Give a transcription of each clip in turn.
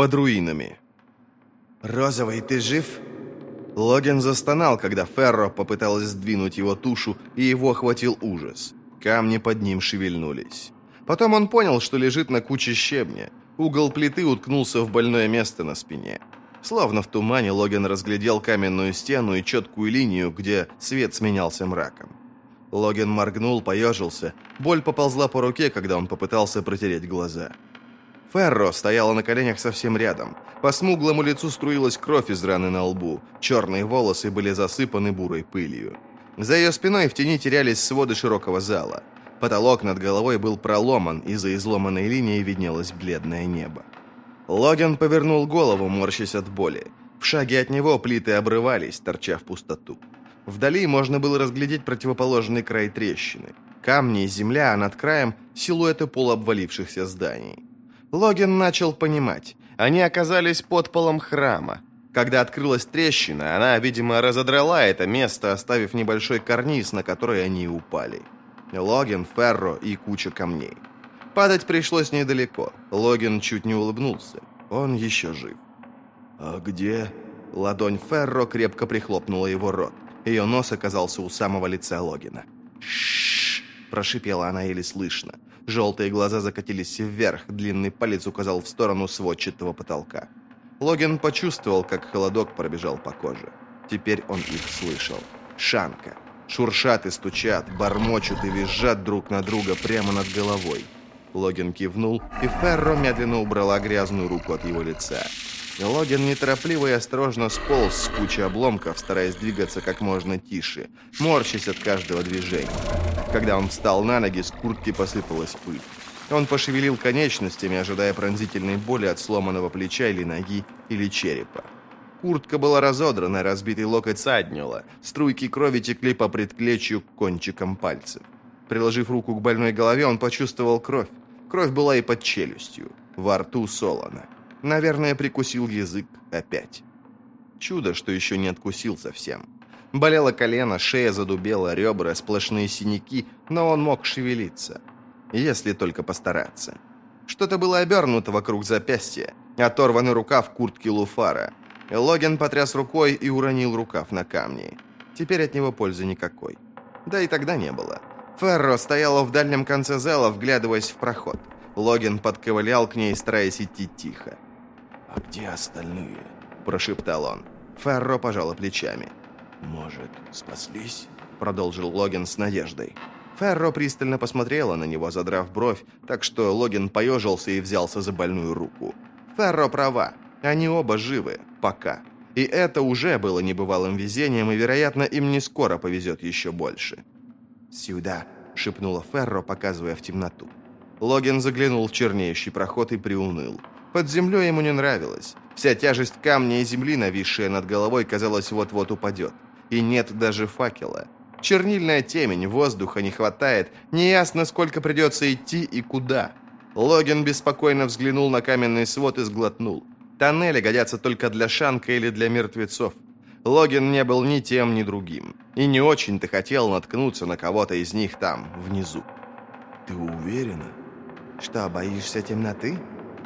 под руинами. «Розовый, ты жив?» Логин застонал, когда Ферро попыталась сдвинуть его тушу, и его охватил ужас. Камни под ним шевельнулись. Потом он понял, что лежит на куче щебня. Угол плиты уткнулся в больное место на спине. Словно в тумане Логин разглядел каменную стену и четкую линию, где свет сменялся мраком. Логин моргнул, поежился. Боль поползла по руке, когда он попытался протереть глаза. Ферро стояла на коленях совсем рядом. По смуглому лицу струилась кровь из раны на лбу. Черные волосы были засыпаны бурой пылью. За ее спиной в тени терялись своды широкого зала. Потолок над головой был проломан, и за изломанной линией виднелось бледное небо. Логин повернул голову, морщась от боли. В шаге от него плиты обрывались, торча в пустоту. Вдали можно было разглядеть противоположный край трещины. Камни и земля, а над краем силуэты полуобвалившихся зданий. Логин начал понимать. Они оказались под полом храма. Когда открылась трещина, она, видимо, разодрала это место, оставив небольшой карниз, на который они и упали. Логин, Ферро и куча камней. Падать пришлось недалеко. Логин чуть не улыбнулся. Он еще жив. «А где?» Ладонь Ферро крепко прихлопнула его рот. Ее нос оказался у самого лица Логина. «Ш-ш-ш!» – прошипела она еле слышно. Желтые глаза закатились вверх, длинный палец указал в сторону сводчатого потолка. Логин почувствовал, как холодок пробежал по коже. Теперь он их слышал. Шанка. Шуршат и стучат, бормочут и визжат друг на друга прямо над головой. Логин кивнул, и Ферро медленно убрала грязную руку от его лица. Логин неторопливо и осторожно сполз с кучи обломков, стараясь двигаться как можно тише, морщась от каждого движения. Когда он встал на ноги, с куртки посыпалась пыль. Он пошевелил конечностями, ожидая пронзительной боли от сломанного плеча или ноги, или черепа. Куртка была разодрана, разбитый локоть саднило, струйки крови текли по предплечью к кончикам пальцев. Приложив руку к больной голове, он почувствовал кровь. Кровь была и под челюстью, во рту солоно. Наверное, прикусил язык опять. Чудо, что еще не откусил совсем. Болело колено, шея задубела, ребра, сплошные синяки, но он мог шевелиться. Если только постараться. Что-то было обернуто вокруг запястья, оторванный рукав куртки Луфара. Логин потряс рукой и уронил рукав на камни. Теперь от него пользы никакой. Да и тогда не было. Ферро стояла в дальнем конце зала, вглядываясь в проход. Логин подковылял к ней, стараясь идти тихо. «А где остальные?» – прошептал он. Ферро пожала плечами. «Может, спаслись?» – продолжил Логин с надеждой. Ферро пристально посмотрела на него, задрав бровь, так что Логин поежился и взялся за больную руку. Ферро права. Они оба живы. Пока. И это уже было небывалым везением, и, вероятно, им не скоро повезет еще больше. «Сюда», – шепнула Ферро, показывая в темноту. Логин заглянул в чернеющий проход и приуныл. Под землей ему не нравилось. Вся тяжесть камня и земли, нависшая над головой, казалось, вот-вот упадет. И нет даже факела. Чернильная темень, воздуха не хватает, неясно, сколько придется идти и куда. Логин беспокойно взглянул на каменный свод и сглотнул. Тоннели годятся только для Шанка или для мертвецов. Логин не был ни тем, ни другим. И не очень-то хотел наткнуться на кого-то из них там, внизу. «Ты уверена?» «Что, боишься темноты?»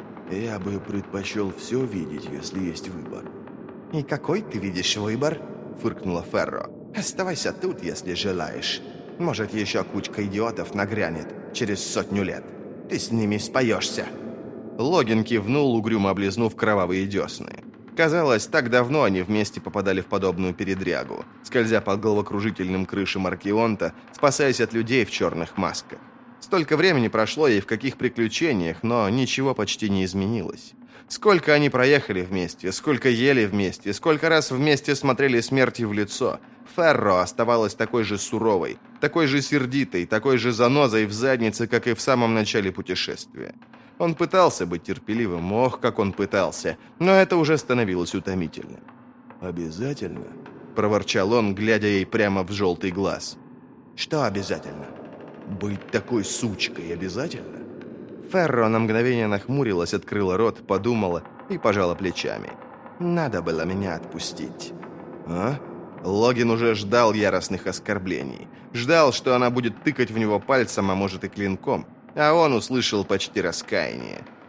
«Я бы предпочел все видеть, если есть выбор». «И какой ты видишь выбор?» – фыркнула Ферро. «Оставайся тут, если желаешь. Может, еще кучка идиотов нагрянет через 100 лет. Ты с ними споешься». Логин кивнул, угрюмо облизнув кровавые десны. Казалось, так давно они вместе попадали в подобную передрягу, скользя по головокружительным крышам Аркеонта, спасаясь от людей в черных масках. Столько времени прошло и в каких приключениях, но ничего почти не изменилось. Сколько они проехали вместе, сколько ели вместе, сколько раз вместе смотрели смерти в лицо. Ферро оставалась такой же суровой, такой же сердитой, такой же занозой в заднице, как и в самом начале путешествия. Он пытался быть терпеливым, ох, как он пытался, но это уже становилось утомительным. «Обязательно?» – проворчал он, глядя ей прямо в желтый глаз. «Что обязательно?» «Быть такой сучкой обязательно?» Ферро на мгновение нахмурилась, открыла рот, подумала и пожала плечами. «Надо было меня отпустить». «А?» Логин уже ждал яростных оскорблений. Ждал, что она будет тыкать в него пальцем, а может и клинком. А он услышал почти раскаяние.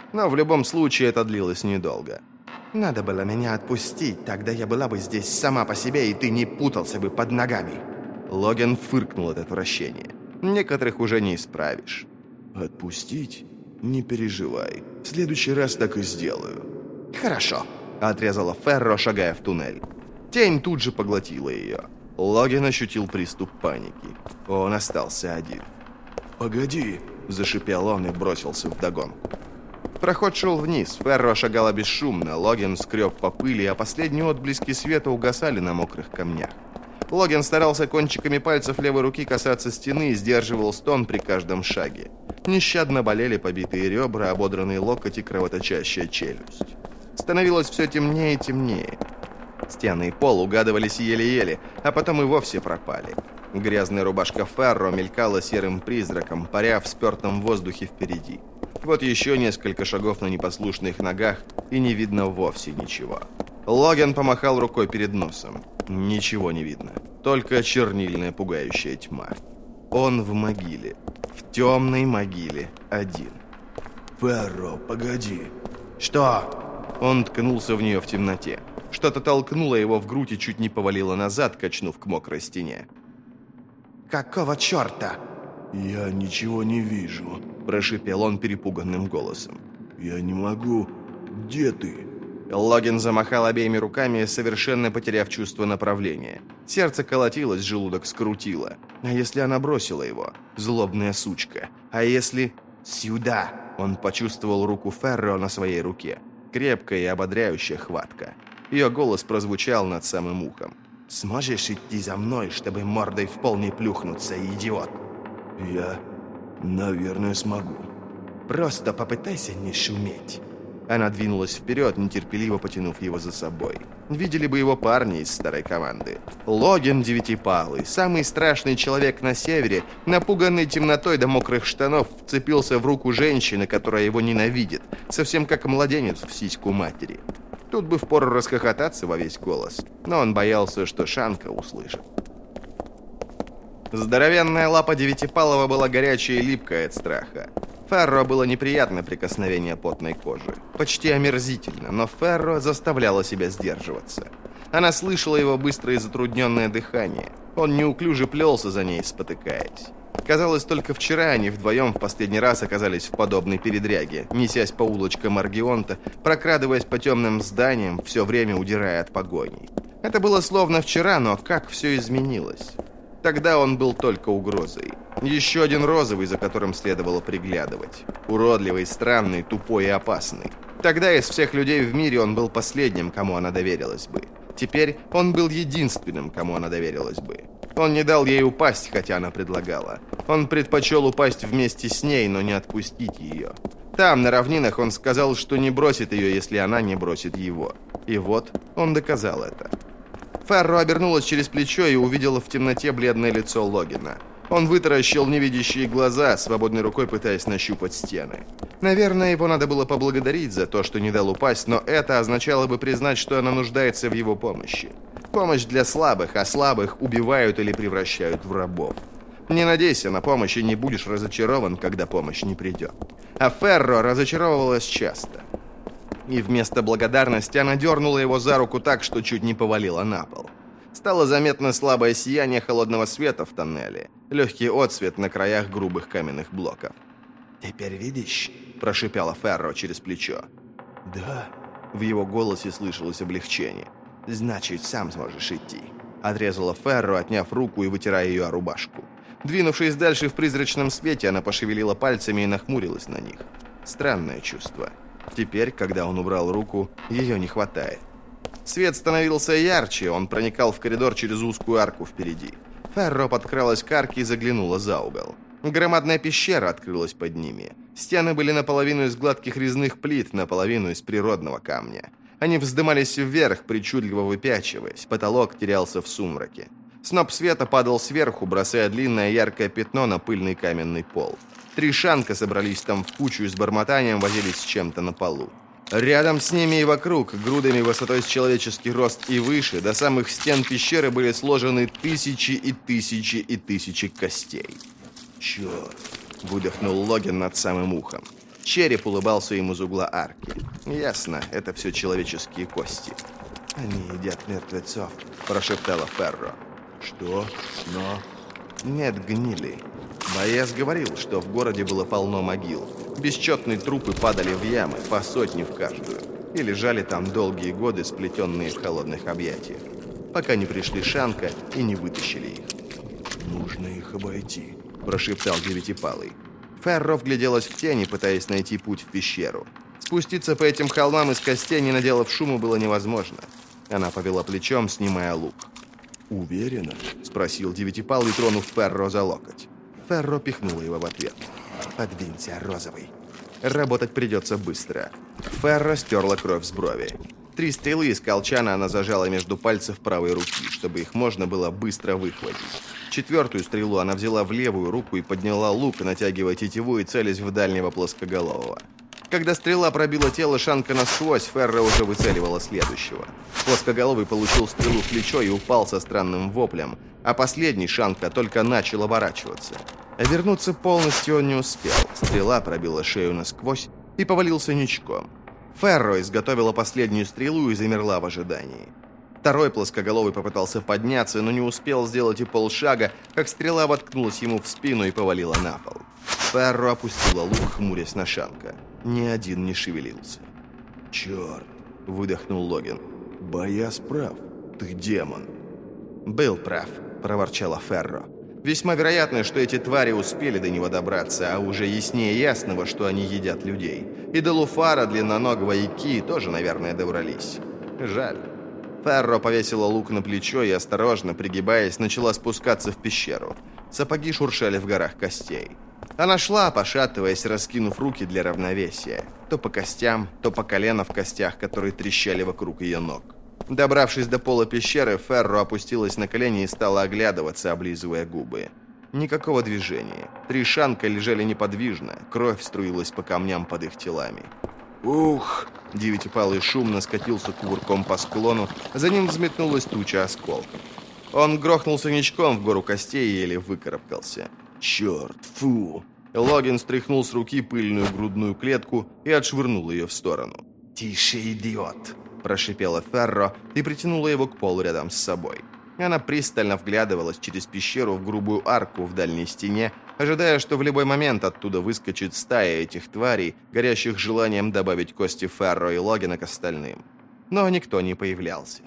Но в любом случае это длилось недолго. Надо было меня отпустить, тогда я была бы здесь сама по себе, и ты не путался бы под ногами. Логан фыркнул от отвращения. Некоторых уже не исправишь. Отпустить? Не переживай. В следующий раз так и сделаю. Хорошо, отрезала Ферро, шагая в туннель. Тень тут же поглотила ее. Логан ощутил приступ паники. Он остался один. «Погоди!» – зашипел он и бросился вдогонку. Проход шел вниз, Ферро шагала бесшумно, Логан скреб по пыли, а последние отблески света угасали на мокрых камнях. Логан старался кончиками пальцев левой руки касаться стены и сдерживал стон при каждом шаге. Нещадно болели побитые ребра, ободранный локоть и кровоточащая челюсть. Становилось все темнее и темнее. Стены и пол угадывались еле-еле, а потом и вовсе пропали. Грязная рубашка Ферро мелькала серым призраком, паря в спертом воздухе впереди. Вот еще несколько шагов на непослушных ногах, и не видно вовсе ничего. Логан помахал рукой перед носом. Ничего не видно, только чернильная пугающая тьма. Он в могиле, в темной могиле, один. «Ферро, погоди!» Что? Он ткнулся в нее в темноте. Что-то толкнуло его в грудь и чуть не повалило назад, качнув к мокрой стене. Какого черта? «Я ничего не вижу», – прошипел он перепуганным голосом. «Я не могу. Где ты?» Логан замахал обеими руками, совершенно потеряв чувство направления. Сердце колотилось, желудок скрутило. А если она бросила его? Злобная сучка. А если... Сюда! Он почувствовал руку Ферро на своей руке. Крепкая и ободряющая хватка. Ее голос прозвучал над самым ухом. «Сможешь идти за мной, чтобы мордой в пол не плюхнуться, идиот?» «Я, наверное, смогу». «Просто попытайся не шуметь». Она двинулась вперед, нетерпеливо потянув его за собой. Видели бы его парни из старой команды. Логан Девятипалый, самый страшный человек на севере, напуганный темнотой до мокрых штанов, вцепился в руку женщины, которая его ненавидит, совсем как младенец в сиську матери. Тут бы впору расхохотаться во весь голос, но он боялся, что Шанка услышит. Здоровенная лапа Девятипалова была горячая и липкая от страха. Ферро было неприятно прикосновение потной кожи. Почти омерзительно, но Ферро заставляла себя сдерживаться. Она слышала его быстрое и затрудненное дыхание. Он неуклюже плелся за ней, спотыкаясь. Казалось, только вчера они вдвоем в последний раз оказались в подобной передряге, несясь по улочкам Аргионта, прокрадываясь по темным зданиям, все время удирая от погоней. Это было словно вчера, но как все изменилось. Тогда он был только угрозой. Еще один розовый, за которым следовало приглядывать. Уродливый, странный, тупой и опасный. Тогда из всех людей в мире он был последним, кому она доверилась бы. Теперь он был единственным, кому она доверилась бы. Он не дал ей упасть, хотя она предлагала. Он предпочел упасть вместе с ней, но не отпустить ее. Там, на равнинах, он сказал, что не бросит ее, если она не бросит его. И вот он доказал это. Ферро обернулась через плечо и увидела в темноте бледное лицо Логана. Он вытаращил невидящие глаза, свободной рукой пытаясь нащупать стены. Наверное, его надо было поблагодарить за то, что не дал упасть, но это означало бы признать, что она нуждается в его помощи. Помощь для слабых, а слабых убивают или превращают в рабов. Не надейся на помощь и не будешь разочарован, когда помощь не придет. А Ферро разочаровывалась часто. И вместо благодарности она дернула его за руку так, что чуть не повалила на пол. Стало заметно слабое сияние холодного света в тоннеле, легкий отсвет на краях грубых каменных блоков. «Теперь видишь?» – прошипела Ферро через плечо. «Да». В его голосе слышалось облегчение. «Значит, сам сможешь идти», – отрезала Ферро, отняв руку и вытирая ее о рубашку. Двинувшись дальше в призрачном свете, она пошевелила пальцами и нахмурилась на них. Странное чувство. Теперь, когда он убрал руку, ее не хватает. Свет становился ярче, он проникал в коридор через узкую арку впереди. Ферро подкралась к арке и заглянула за угол. Громадная пещера открылась под ними. Стены были наполовину из гладких резных плит, наполовину из природного камня. Они вздымались вверх, причудливо выпячиваясь, потолок терялся в сумраке. Сноп света падал сверху, бросая длинное яркое пятно на пыльный каменный пол. Три шанка собрались там в кучу и с бормотанием возились с чем-то на полу. Рядом с ними и вокруг, грудами высотой с человеческий рост и выше, до самых стен пещеры были сложены тысячи и тысячи и тысячи костей. «Черт!» – выдохнул Логан над самым ухом. Череп улыбался им из угла арки. Ясно, это все человеческие кости. «Они едят мертвецов», – прошептала Ферро. Что? Но... Нет гнили. Бояз говорил, что в городе было полно могил. Бесчетные трупы падали в ямы, по сотне в каждую. И лежали там долгие годы, сплетенные в холодных объятиях. Пока не пришли Шанка и не вытащили их. Нужно их обойти, прошептал Девятипалый. Ферро вгляделась в тени, пытаясь найти путь в пещеру. Спуститься по этим холмам из костей, не наделав шуму, было невозможно. Она повела плечом, снимая лук. «Уверена?» – спросил Девятипалый, тронув Ферро за локоть. Ферро пихнула его в ответ. «Подвинься, Розовый». Работать придется быстро. Ферро стерла кровь с брови. 3 стрелы из колчана она зажала между пальцев правой руки, чтобы их можно было быстро выхватить. 4-ю стрелу она взяла в левую руку и подняла лук, натягивая тетиву и целясь в дальнего плоскоголового. Когда стрела пробила тело Шанка насквозь, Ферро уже выцеливала следующего. Плоскоголовый получил стрелу в плечо и упал со странным воплем, а последний Шанка только начал оборачиваться. А вернуться полностью он не успел. Стрела пробила шею насквозь и повалился ничком. Ферро изготовила последнюю стрелу и замерла в ожидании. Второй плоскоголовый попытался подняться, но не успел сделать и полшага, как стрела воткнулась ему в спину и повалила на пол. Ферро опустила лук, хмурясь на Шанка. Ни один не шевелился. «Черт!» – выдохнул Логин. «Бояз прав. Ты демон». «Был прав», – проворчала Ферро. «Весьма вероятно, что эти твари успели до него добраться, а уже яснее ясного, что они едят людей. И до Луфара, длинноногого и Ки тоже, наверное, добрались. Жаль». Ферро повесила лук на плечо и, осторожно пригибаясь, начала спускаться в пещеру. Сапоги шуршали в горах костей. Она шла, пошатываясь, раскинув руки для равновесия. То по костям, то по колено в костях, которые трещали вокруг ее ног. Добравшись до пола пещеры, Ферро опустилась на колени и стала оглядываться, облизывая губы. Никакого движения. 3 Шанка лежали неподвижно, кровь струилась по камням под их телами. «Ух!» Девятипалый шумно скатился кувырком по склону, за ним взметнулась туча осколков. Он грохнулся ничком в гору костей и еле выкарабкался. «Черт, фу!» Логин стряхнул с руки пыльную грудную клетку и отшвырнул ее в сторону. «Тише, идиот!» – прошипела Ферро и притянула его к полу рядом с собой. Она пристально вглядывалась через пещеру в грубую арку в дальней стене, ожидая, что в любой момент оттуда выскочит стая этих тварей, горящих желанием добавить кости Ферро и Логина к остальным. Но никто не появлялся.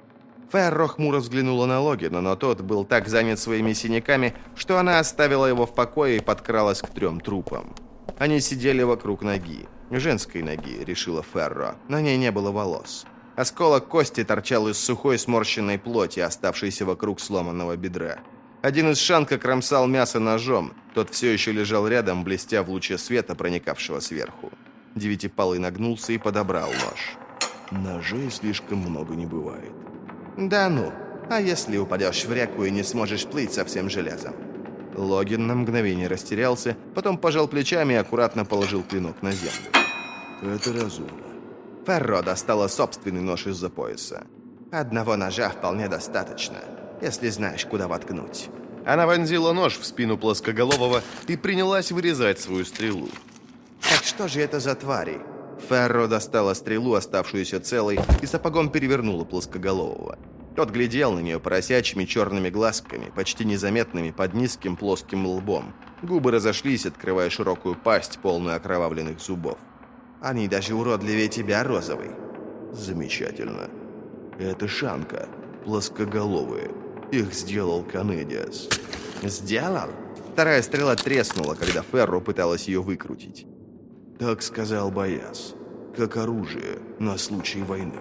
Ферро хмуро взглянула на Логина, но тот был так занят своими синяками, что она оставила его в покое и подкралась к 3 трупам. Они сидели вокруг ноги. Женской ноги, решила Ферро. На ней не было волос. Осколок кости торчал из сухой сморщенной плоти, оставшейся вокруг сломанного бедра. Один из Шанка кромсал мясо ножом. Тот все еще лежал рядом, блестя в луче света, проникавшего сверху. Девятипалый нагнулся и подобрал нож. «Ножей слишком много не бывает». «Да ну, а если упадешь в реку и не сможешь плыть со всем железом?» Логин на мгновение растерялся, потом пожал плечами и аккуратно положил клинок на землю. «Это разумно». Ферро достала собственный нож из-за пояса. «Одного ножа вполне достаточно, если знаешь, куда воткнуть». Она вонзила нож в спину плоскоголового и принялась вырезать свою стрелу. «Так что же это за твари?» Ферро достала стрелу, оставшуюся целой, и сапогом перевернула плоскоголового. Тот глядел на нее поросячьими черными глазками, почти незаметными под низким плоским лбом. Губы разошлись, открывая широкую пасть, полную окровавленных зубов. «Они даже уродливее тебя, Розовый». «Замечательно. Это Шанка, плоскоголовые. Их сделал Канедиас». «Сделал?» Вторая стрела треснула, когда Ферро пыталась ее выкрутить. «Так сказал Бояз. Как оружие на случай войны».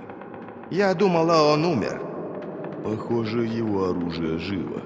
«Я думала, он умер». «Похоже, его оружие живо».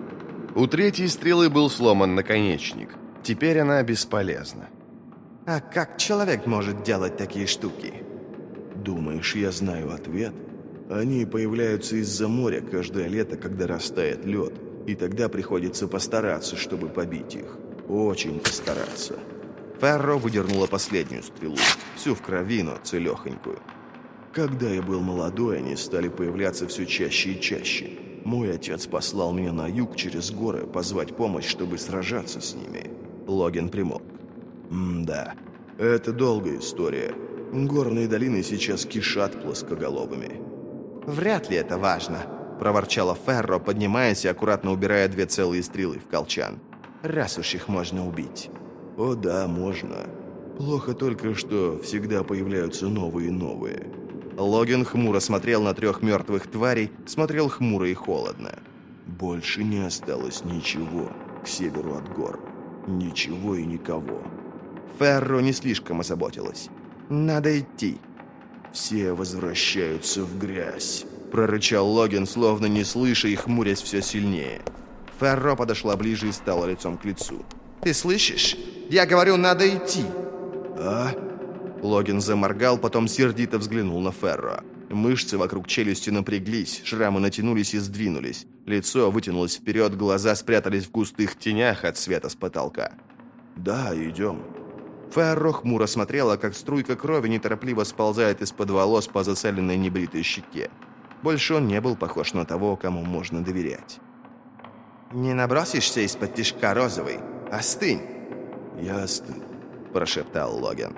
У 3-й стрелы был сломан наконечник. Теперь она бесполезна. «А как человек может делать такие штуки?» «Думаешь, я знаю ответ? Они появляются из-за моря каждое лето, когда растает лед, и тогда приходится постараться, чтобы побить их. Очень постараться». Ферро выдернула последнюю стрелу, всю в крови, но целехонькую. «Когда я был молодой, они стали появляться все чаще и чаще. Мой отец послал меня на юг через горы позвать помощь, чтобы сражаться с ними». Логин примолк. «Да, Это долгая история. Горные долины сейчас кишат плоскоголовыми. «Вряд ли это важно», — проворчала Ферро, поднимаясь и аккуратно убирая 2 целые стрелы в колчан. «Раз уж их можно убить». О да, можно. Плохо только, что всегда появляются новые и новые. Логин хмуро смотрел на 3 мертвых тварей, смотрел хмуро и холодно. Больше не осталось ничего к северу от гор. Ничего и никого. Ферро не слишком озаботилась. «Надо идти». «Все возвращаются в грязь», — прорычал Логин, словно не слыша и хмурясь все сильнее. Ферро подошла ближе и стала лицом к лицу. «Ты слышишь? Я говорю, надо идти!» «А?» Логин заморгал, потом сердито взглянул на Ферро. Мышцы вокруг челюсти напряглись, шрамы натянулись и сдвинулись. Лицо вытянулось вперед, глаза спрятались в густых тенях от света с потолка. «Да, идем». Ферро хмуро смотрела, как струйка крови неторопливо сползает из-под волос по зацеленной небритой щеке. Больше он не был похож на того, кому можно доверять. «Не набросишься из-под тишка, Розовый? Остынь!» «Я остыл», – прошептал Логин.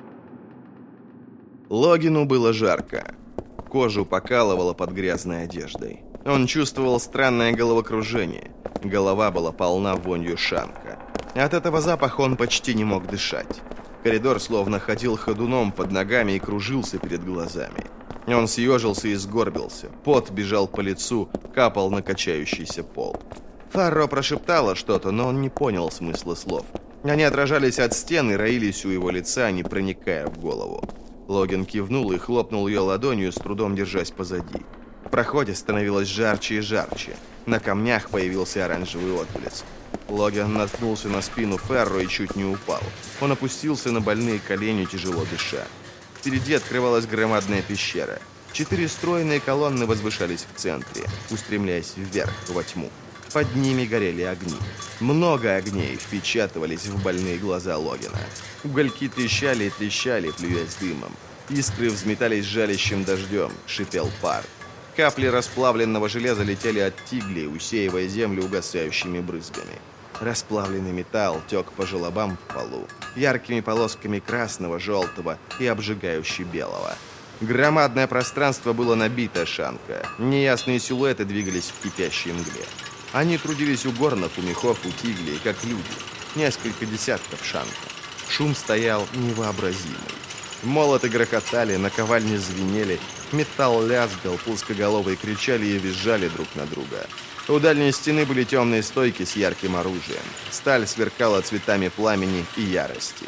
Логину было жарко. Кожу покалывало под грязной одеждой. Он чувствовал странное головокружение. Голова была полна вонью шанка. От этого запаха он почти не мог дышать. Коридор словно ходил ходуном под ногами и кружился перед глазами. Он съежился и сгорбился. Пот бежал по лицу, капал на качающийся пол. Ферро прошептала что-то, но он не понял смысла слов. Они отражались от стен и роились у его лица, не проникая в голову. Логин кивнул и хлопнул ее ладонью, с трудом держась позади. В проходе становилось жарче и жарче. На камнях появился оранжевый отблеск. Логин наткнулся на спину Ферро и чуть не упал. Он опустился на больные колени, тяжело дыша. Впереди открывалась громадная пещера. 4 стройные колонны возвышались в центре, устремляясь вверх, во тьму. Под ними горели огни. Много огней впечатывались в больные глаза Логина. Угольки трещали и трещали, плюясь дымом. Искры взметались жалящим дождем, шипел пар. Капли расплавленного железа летели от тиглей, усеивая землю угасающими брызгами. Расплавленный металл тек по желобам в полу, яркими полосками красного, желтого и обжигающе белого. Громадное пространство было набито шанка. Неясные силуэты двигались в кипящей мгле. Они трудились у горнов, у мехов, у тиглей, как люди. Несколько десятков шанка. Шум стоял невообразимый. Молоты грохотали, наковальни звенели, металл лязгал, плоскоголовые кричали и визжали друг на друга. У дальней стены были темные стойки с ярким оружием. Сталь сверкала цветами пламени и ярости.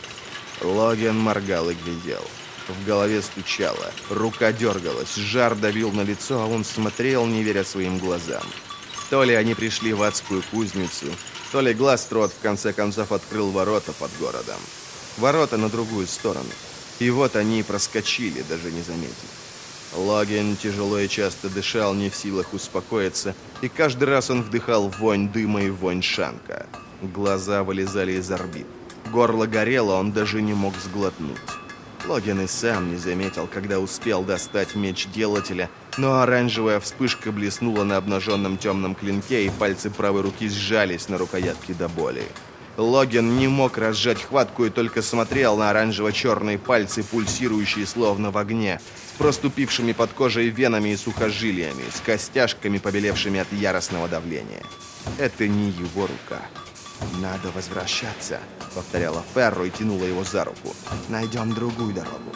Логин моргал и глядел. В голове стучало, рука дергалась, жар давил на лицо, а он смотрел, не веря своим глазам. То ли они пришли в адскую кузницу, то ли глаз Трот в конце концов открыл ворота под городом. Ворота на другую сторону. И вот они проскочили, даже не заметив. Логин тяжело и часто дышал, не в силах успокоиться, и каждый раз он вдыхал вонь дыма и вонь шанка. Глаза вылезали из орбит. Горло горело, он даже не мог сглотнуть. Логин и сам не заметил, когда успел достать меч делателя, но оранжевая вспышка блеснула на обнаженном темном клинке, и пальцы правой руки сжались на рукоятке до боли. Логин не мог разжать хватку и только смотрел на оранжево-черные пальцы, пульсирующие словно в огне, с проступившими под кожей венами и сухожилиями, с костяшками, побелевшими от яростного давления. Это не его рука. «Надо возвращаться», — повторяла Ферро и тянула его за руку. «Найдем другую дорогу».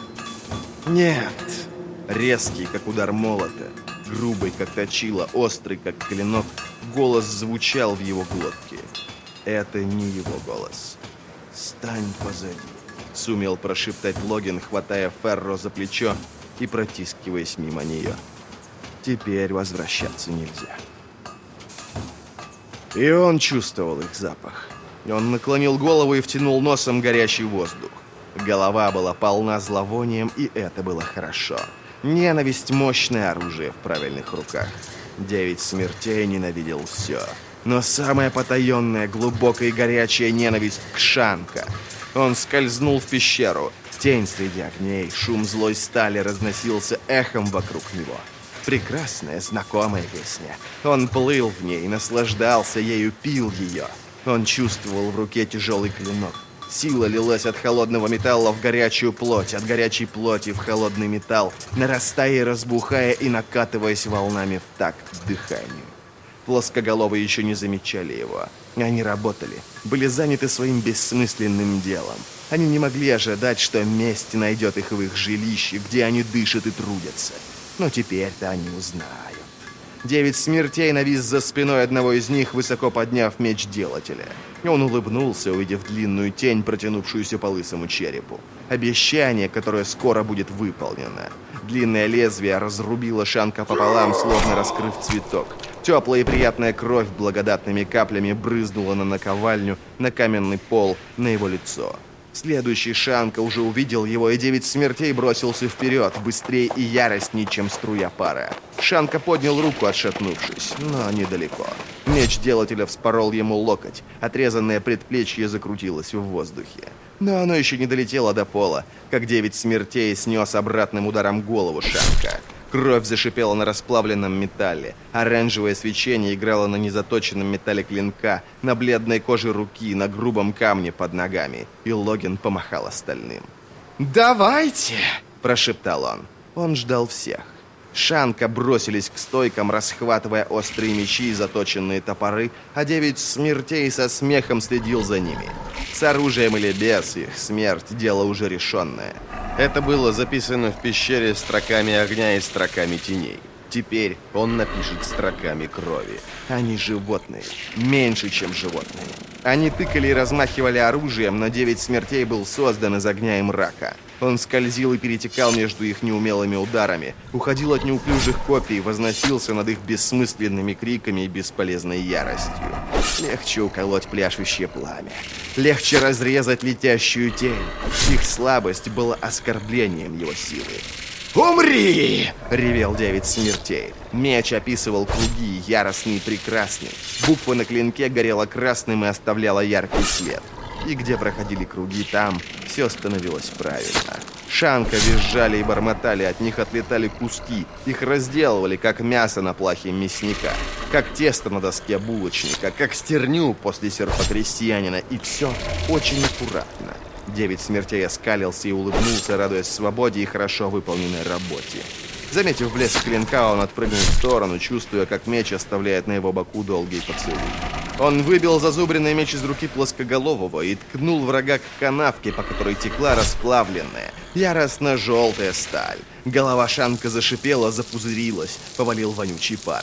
«Нет!» Резкий, как удар молота, грубый, как точила, острый, как клинок, голос звучал в его глотке. Это не его голос. «Стань позади», — сумел прошептать Логин, хватая Ферро за плечо и протискиваясь мимо нее. Теперь возвращаться нельзя. И он чувствовал их запах. Он наклонил голову и втянул носом горячий воздух. Голова была полна зловонием, и это было хорошо. Ненависть — мощное оружие в правильных руках. 9 смертей ненавидел все. Но самая потаенная, глубокая и горячая ненависть к Шанка. Он скользнул в пещеру. Тень среди огней, шум злой стали разносился эхом вокруг него. Прекрасная, знакомая песня. Он плыл в ней, наслаждался ею, пил ее. Он чувствовал в руке тяжелый клинок. Сила лилась от холодного металла в горячую плоть, от горячей плоти в холодный металл, нарастая и разбухая и накатываясь волнами в такт дыханию. Плоскоголовые еще не замечали его. Они работали, были заняты своим бессмысленным делом. Они не могли ожидать, что месть найдет их в их жилище, где они дышат и трудятся. Но теперь-то они узнают. 9 смертей навис за спиной одного из них, высоко подняв меч делателя. Он улыбнулся, увидев длинную тень, протянувшуюся по лысому черепу. Обещание, которое скоро будет выполнено. Длинное лезвие разрубило Шанка пополам, словно раскрыв цветок. Теплая и приятная кровь благодатными каплями брызнула на наковальню, на каменный пол, на его лицо. Следующий Шанка уже увидел его, и 9 смертей бросился вперед, быстрее и яростней, чем струя пара. Шанка поднял руку, отшатнувшись, но недалеко. Меч делателя вспорол ему локоть, отрезанное предплечье закрутилось в воздухе. Но оно еще не долетело до пола, как 9 смертей снес обратным ударом голову Шанка. Кровь зашипела на расплавленном металле. Оранжевое свечение играло на незаточенном металле клинка, на бледной коже руки, на грубом камне под ногами. И Логин помахал остальным. «Давайте!» – прошептал он. Он ждал всех. Шанка бросились к стойкам, расхватывая острые мечи и заточенные топоры, а 9 смертей со смехом следил за ними. С оружием или без, их смерть – дело уже решенное. Это было записано в пещере строками огня и строками теней. Теперь он напишет строками крови. Они животные. Меньше, чем животные. Они тыкали и размахивали оружием, но 9 смертей был создан из огня и мрака. Он скользил и перетекал между их неумелыми ударами, уходил от неуклюжих копий, возносился над их бессмысленными криками и бесполезной яростью. Легче уколоть пляшущее пламя. Легче разрезать летящую тень. Их слабость была оскорблением его силы. «Умри!» — ревел 9 смертей. Меч описывал круги, яростный и прекрасный. Буква на клинке горела красным и оставляла яркий след. И где проходили круги, там все становилось правильно. Шанка визжали и бормотали, от них отлетали куски. Их разделывали, как мясо на плахе мясника, как тесто на доске булочника, как стерню после серпокрестьянина. И все очень аккуратно. 9 смертей оскалился и улыбнулся, радуясь свободе и хорошо выполненной работе. Заметив блеск клинка, он отпрыгнул в сторону, чувствуя, как меч оставляет на его боку долгий поцелуй. Он выбил зазубренный меч из руки плоскоголового и ткнул врага к канавке, по которой текла расплавленная, яростно-желтая сталь. Голова Шанка зашипела, запузырилась, повалил вонючий пар.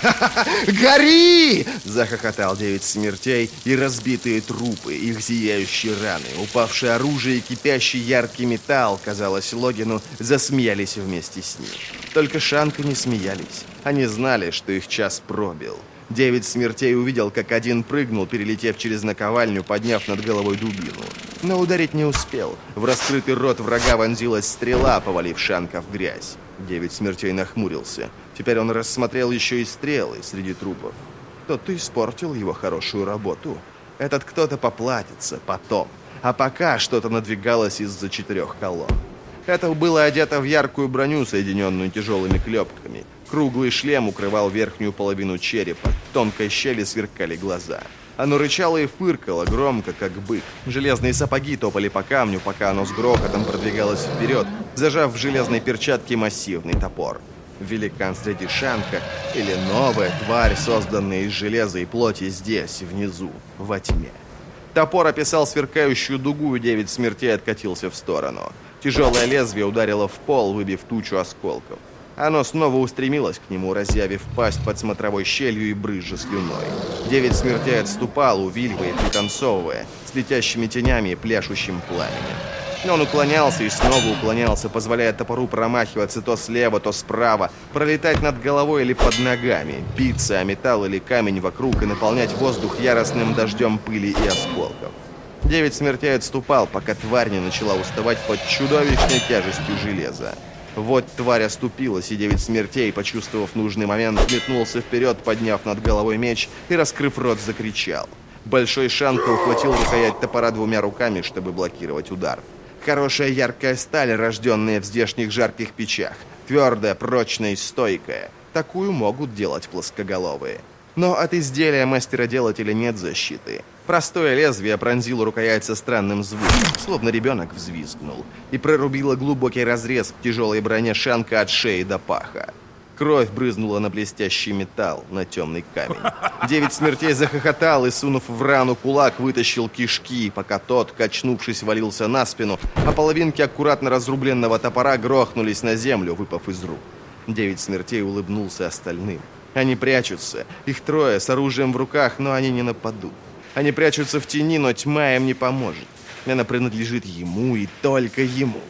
«Гори!» – захохотал 9 смертей, и разбитые трупы, их зияющие раны, упавшее оружие и кипящий яркий металл, казалось Логину, засмеялись вместе с ним. Только Шанка не смеялись. Они знали, что их час пробил. 9 смертей увидел, как один прыгнул, перелетев через наковальню, подняв над головой дубину. Но ударить не успел. В раскрытый рот врага вонзилась стрела, повалив Шанка в грязь. 9 смертей нахмурился. Теперь он рассмотрел еще и стрелы среди трупов. Кто-то испортил его хорошую работу. Этот кто-то поплатится потом. А пока что-то надвигалось из-за 4 колонн. Это было одето в яркую броню, соединенную тяжелыми клепками. Круглый шлем укрывал верхнюю половину черепа. В тонкой щели сверкали глаза. Оно рычало и фыркало громко, как бык. Железные сапоги топали по камню, пока оно с грохотом продвигалось вперед, зажав в железной перчатке массивный топор. Великан среди Шанка или новая тварь, созданная из железа и плоти здесь, внизу, во тьме. Топор описал сверкающую дугу, и 9 смертей откатился в сторону. Тяжелое лезвие ударило в пол, выбив тучу осколков. Оно снова устремилось к нему, разъявив пасть под смотровой щелью и брызжа слюной. 9 смертей отступал, увиливая и пританцовывая, с летящими тенями и пляшущим пламенем. Он уклонялся и снова уклонялся, позволяя топору промахиваться то слева, то справа, пролетать над головой или под ногами, биться о металл или камень вокруг и наполнять воздух яростным дождем пыли и осколков. 9 смертей отступал, пока тварь не начала уставать под чудовищной тяжестью железа. Вот тварь оступилась, и 9 смертей, почувствовав нужный момент, метнулся вперед, подняв над головой меч и, раскрыв рот, закричал. Большой Шанка ухватил рукоять топора 2 руками, чтобы блокировать удар. Хорошая яркая сталь, рожденная в здешних жарких печах. Твердая, прочная и стойкая. Такую могут делать плоскоголовые. Но от изделия мастера-делателя нет защиты. Простое лезвие пронзило рукоять со странным звуком, словно ребенок взвизгнул, и прорубило глубокий разрез в тяжелой броне Шанка от шеи до паха. Кровь брызнула на блестящий металл, на темный камень. 9 смертей захохотал и, сунув в рану кулак, вытащил кишки, пока тот, качнувшись, валился на спину, а половинки аккуратно разрубленного топора грохнулись на землю, выпав из рук. 9 смертей улыбнулся остальным. Они прячутся, их трое с оружием в руках, но они не нападут. Они прячутся в тени, но тьма им не поможет. Она принадлежит ему и только ему.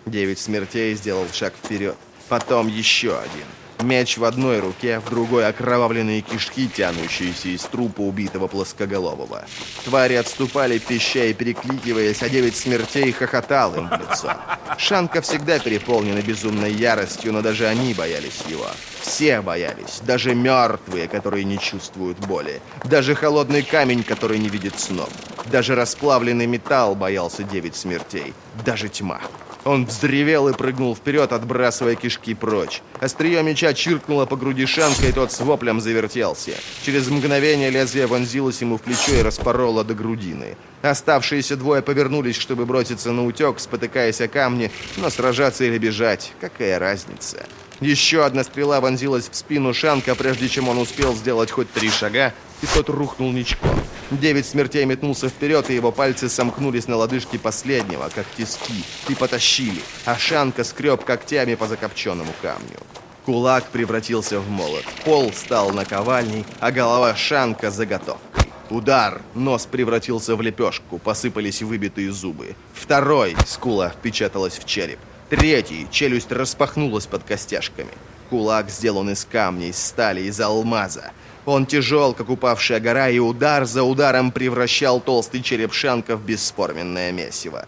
9 смертей сделал шаг вперед, потом еще один. Меч в одной руке, в другой окровавленные кишки, тянущиеся из трупа убитого плоскоголового. Твари отступали, пища и перекликиваясь, а 9 смертей хохотал им в лицо. Шанка всегда переполнена безумной яростью, но даже они боялись его. Все боялись, даже мертвые, которые не чувствуют боли. Даже холодный камень, который не видит снов. Даже расплавленный металл боялся 9 смертей. Даже тьма. Он взревел и прыгнул вперед, отбрасывая кишки прочь. Острие меча чиркнуло по груди Шанка, и тот с воплем завертелся. Через мгновение лезвие вонзилось ему в плечо и распороло до грудины. Оставшиеся двое повернулись, чтобы броситься на утек, спотыкаясь о камни, но сражаться или бежать, какая разница? Еще одна стрела вонзилась в спину Шанка, прежде чем он успел сделать хоть 3 шага, и тот рухнул ничком. 9 смертей метнулся вперед, и его пальцы сомкнулись на лодыжке последнего, как тиски, и потащили, а Шанка скреб когтями по закопченному камню. Кулак превратился в молот, пол стал наковальней, а голова Шанка заготовкой. Удар, нос превратился в лепешку, посыпались выбитые зубы. Второй, скула впечаталась в череп. Третий, челюсть распахнулась под костяшками. Кулак сделан из камня, из стали, из алмаза. Он тяжел, как упавшая гора, и удар за ударом превращал толстый череп Шанка в бесформенное месиво.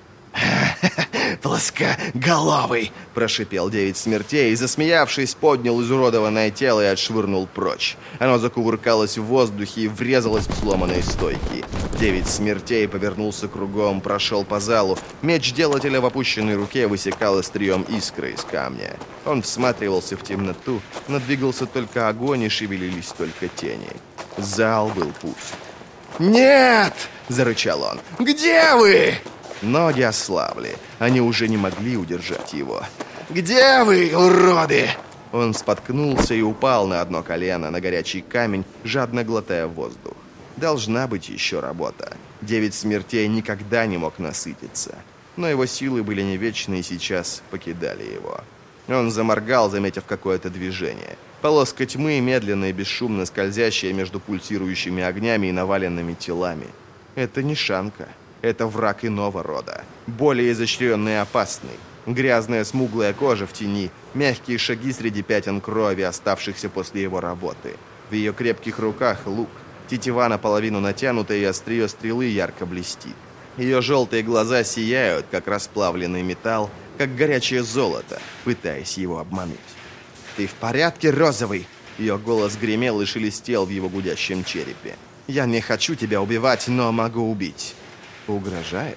«Плоскоголовый!» – прошипел 9 смертей и, засмеявшись, поднял изуродованное тело и отшвырнул прочь. Оно закувыркалось в воздухе и врезалось в сломанные стойки. 9 смертей повернулся кругом, прошел по залу. Меч делателя в опущенной руке высекал острием искры из камня. Он всматривался в темноту, но двигался только огонь и шевелились только тени. Зал был пуст. «Нет!» – зарычал он. «Где вы?» Ноги ослабли. Они уже не могли удержать его. «Где вы, уроды?» Он споткнулся и упал на одно колено, на горячий камень, жадно глотая воздух. Должна быть еще работа. 9 смертей никогда не мог насытиться. Но его силы были не вечны и сейчас покидали его. Он заморгал, заметив какое-то движение. Полоска тьмы, медленно и бесшумно скользящая между пульсирующими огнями и наваленными телами. Это не Шанка. Это враг иного рода. Более изощренный и опасный. Грязная смуглая кожа в тени, мягкие шаги среди пятен крови, оставшихся после его работы. В ее крепких руках лук. Тетива наполовину натянута, и острие стрелы ярко блестит. Ее желтые глаза сияют, как расплавленный металл, как горячее золото, пытаясь его обмануть. «Ты в порядке, Розовый?» Ее голос гремел и шелестел в его гудящем черепе. «Я не хочу тебя убивать, но могу убить». Угрожает?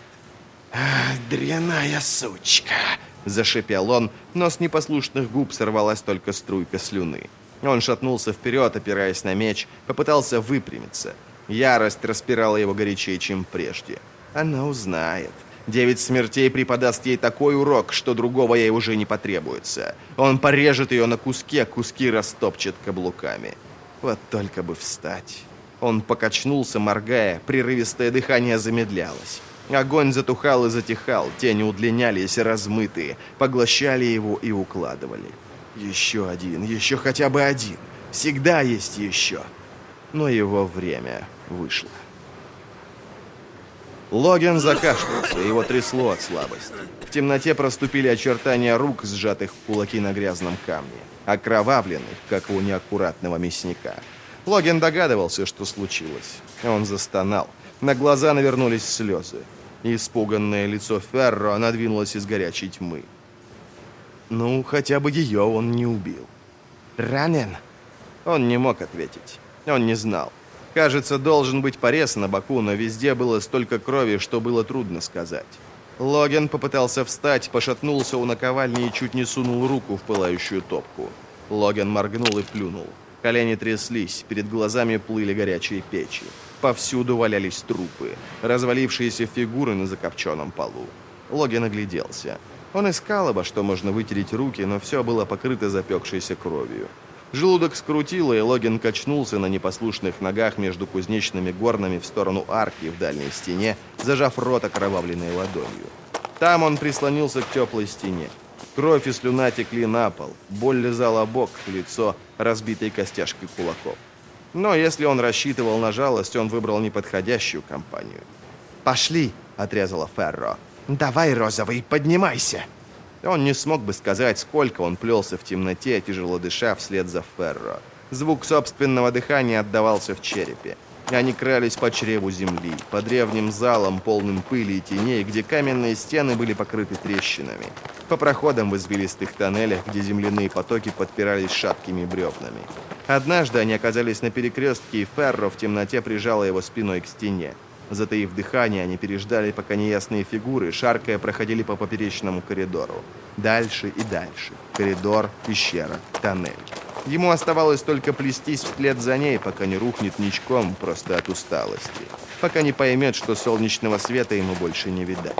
«Дряная сучка!» – зашипел он, но с непослушных губ сорвалась только струйка слюны. Он шатнулся вперед, опираясь на меч, попытался выпрямиться. Ярость распирала его горячее, чем прежде. Она узнает. 9 смертей преподаст ей такой урок, что другого ей уже не потребуется. Он порежет ее на куски, а куски растопчет каблуками. Вот только бы встать. Он покачнулся, моргая, прерывистое дыхание замедлялось. Огонь затухал и затихал, тени удлинялись и размытые, поглощали его и укладывали. Еще один, еще хотя бы один. Всегда есть еще. Но его время вышло. Логан закашлялся, его трясло от слабости. В темноте проступили очертания рук, сжатых в кулаки на грязном камне, окровавленных, как у неаккуратного мясника. Логан догадывался, что случилось. Он застонал. На глаза навернулись слезы. Испуганное лицо Ферро надвинулось из горячей тьмы. Ну, хотя бы ее он не убил. «Ранен?» Он не мог ответить. Он не знал. Кажется, должен быть порез на боку, но везде было столько крови, что было трудно сказать. Логан попытался встать, пошатнулся у наковальни и чуть не сунул руку в пылающую топку. Логан моргнул и плюнул. Колени тряслись, перед глазами плыли горячие печи. Повсюду валялись трупы, развалившиеся фигуры на закопченном полу. Логин огляделся. Он искал обо что можно вытереть руки, но все было покрыто запекшейся кровью. Желудок скрутило, и Логин качнулся на непослушных ногах между кузнечными горнами в сторону арки в дальней стене, зажав рот окровавленной ладонью. Там он прислонился к теплой стене. Кровь и слюна текли на пол, боль лизала бок, лицо, разбитой костяшкой кулаков. Но если он рассчитывал на жалость, он выбрал неподходящую компанию. «Пошли!» – отрезала Ферро. «Давай, Розовый, поднимайся!» Он не смог бы сказать, сколько он плелся в темноте, тяжело дыша вслед за Ферро. Звук собственного дыхания отдавался в черепе. Они крались по чреву земли, по древним залам, полным пыли и теней, где каменные стены были покрыты трещинами, по проходам в извилистых тоннелях, где земляные потоки подпирались шаткими бревнами. Однажды они оказались на перекрестке, и Ферро в темноте прижала его спиной к стене. Затаив дыхание, они переждали, пока неясные фигуры, шаркая, проходили по поперечному коридору. Дальше и дальше. Коридор, пещера, тоннель. Ему оставалось только плестись вслед за ней, пока не рухнет ничком просто от усталости. Пока не поймет, что солнечного света ему больше не видать.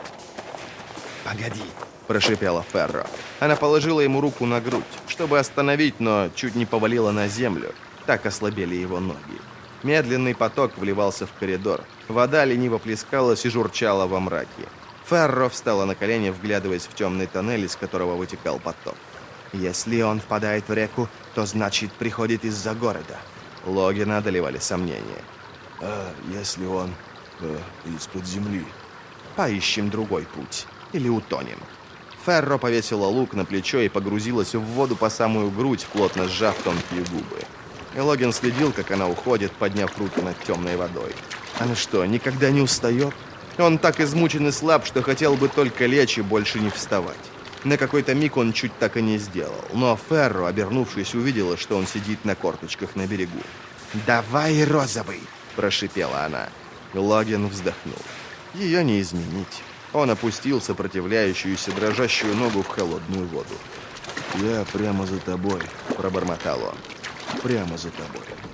«Погоди», – прошипела Ферро. Она положила ему руку на грудь, чтобы остановить, но чуть не повалила на землю. Так ослабели его ноги. Медленный поток вливался в коридор. Вода лениво плескалась и журчала во мраке. Ферро встала на колени, вглядываясь в темный тоннель, из которого вытекал поток. «Если он впадает в реку, то значит приходит из-за города». Логина одолевали сомнения. «А если он из-под земли?» «Поищем другой путь. Или утонем». Ферро повесила лук на плечо и погрузилась в воду по самую грудь, плотно сжав тонкие губы. И Логин следил, как она уходит, подняв руки над темной водой. Она что, никогда не устает? Он так измучен и слаб, что хотел бы только лечь и больше не вставать. На какой-то миг он чуть так и не сделал, но Ферро, обернувшись, увидела, что он сидит на корточках на берегу. «Давай, Розовый!» – прошипела она. Логин вздохнул. Ее не изменить. Он опустил сопротивляющуюся дрожащую ногу в холодную воду. «Я прямо за тобой», – пробормотал он. «Прямо за тобой».